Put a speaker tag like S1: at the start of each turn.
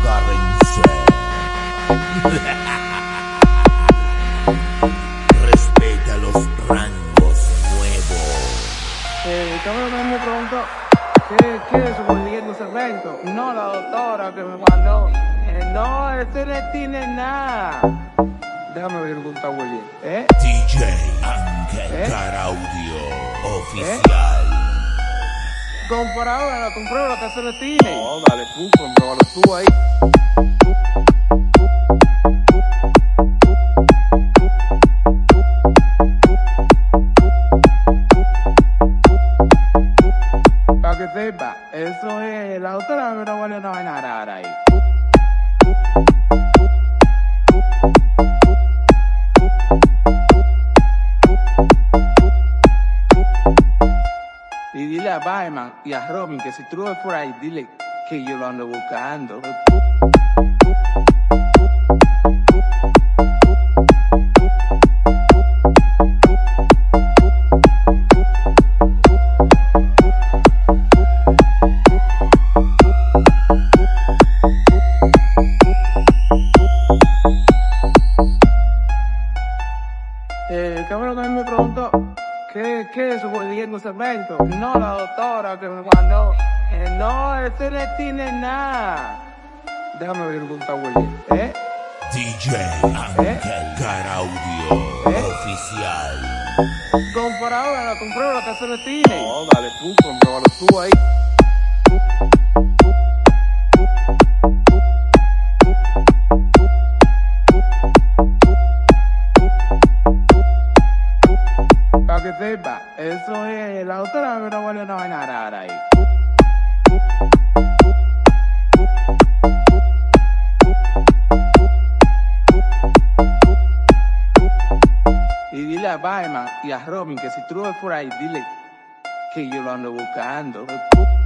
S1: agárrense. Respeta los rangos nuevos.
S2: Cabrón, me preguntó, ¿qué es eso consiguiendo cemento? No, la doctora que me mandó. No, este no tiene nada. Déjame ver un está muy bien.
S1: DJ Ángel Caraudio Oficial.
S2: Compruébalo que se le tiene. No, dale tú, compruébalo tú ahí. Para que sepa, eso es, la doctora me no vale una vaina rara ahí. Y dile a Baiman y a Robin que si tú lo ves por ahí, dile que yo lo ando buscando. El cabrón también me preguntó, ¿qué es eso consiguiendo cemento? No, la doctora que me mandó. No, este no tiene nada. Déjame ver un está muy bien.
S1: DJ Ángel Caraudio Oficial.
S2: Compruébalo que se le tiene. No, dale tú, compruébalo tú ahí. Para que sepa, eso es, la doctora me no vale una vaina rara ahí. Y dile a Baiman y a Robin que si tú lo ves por ahí, dile que yo lo ando buscando.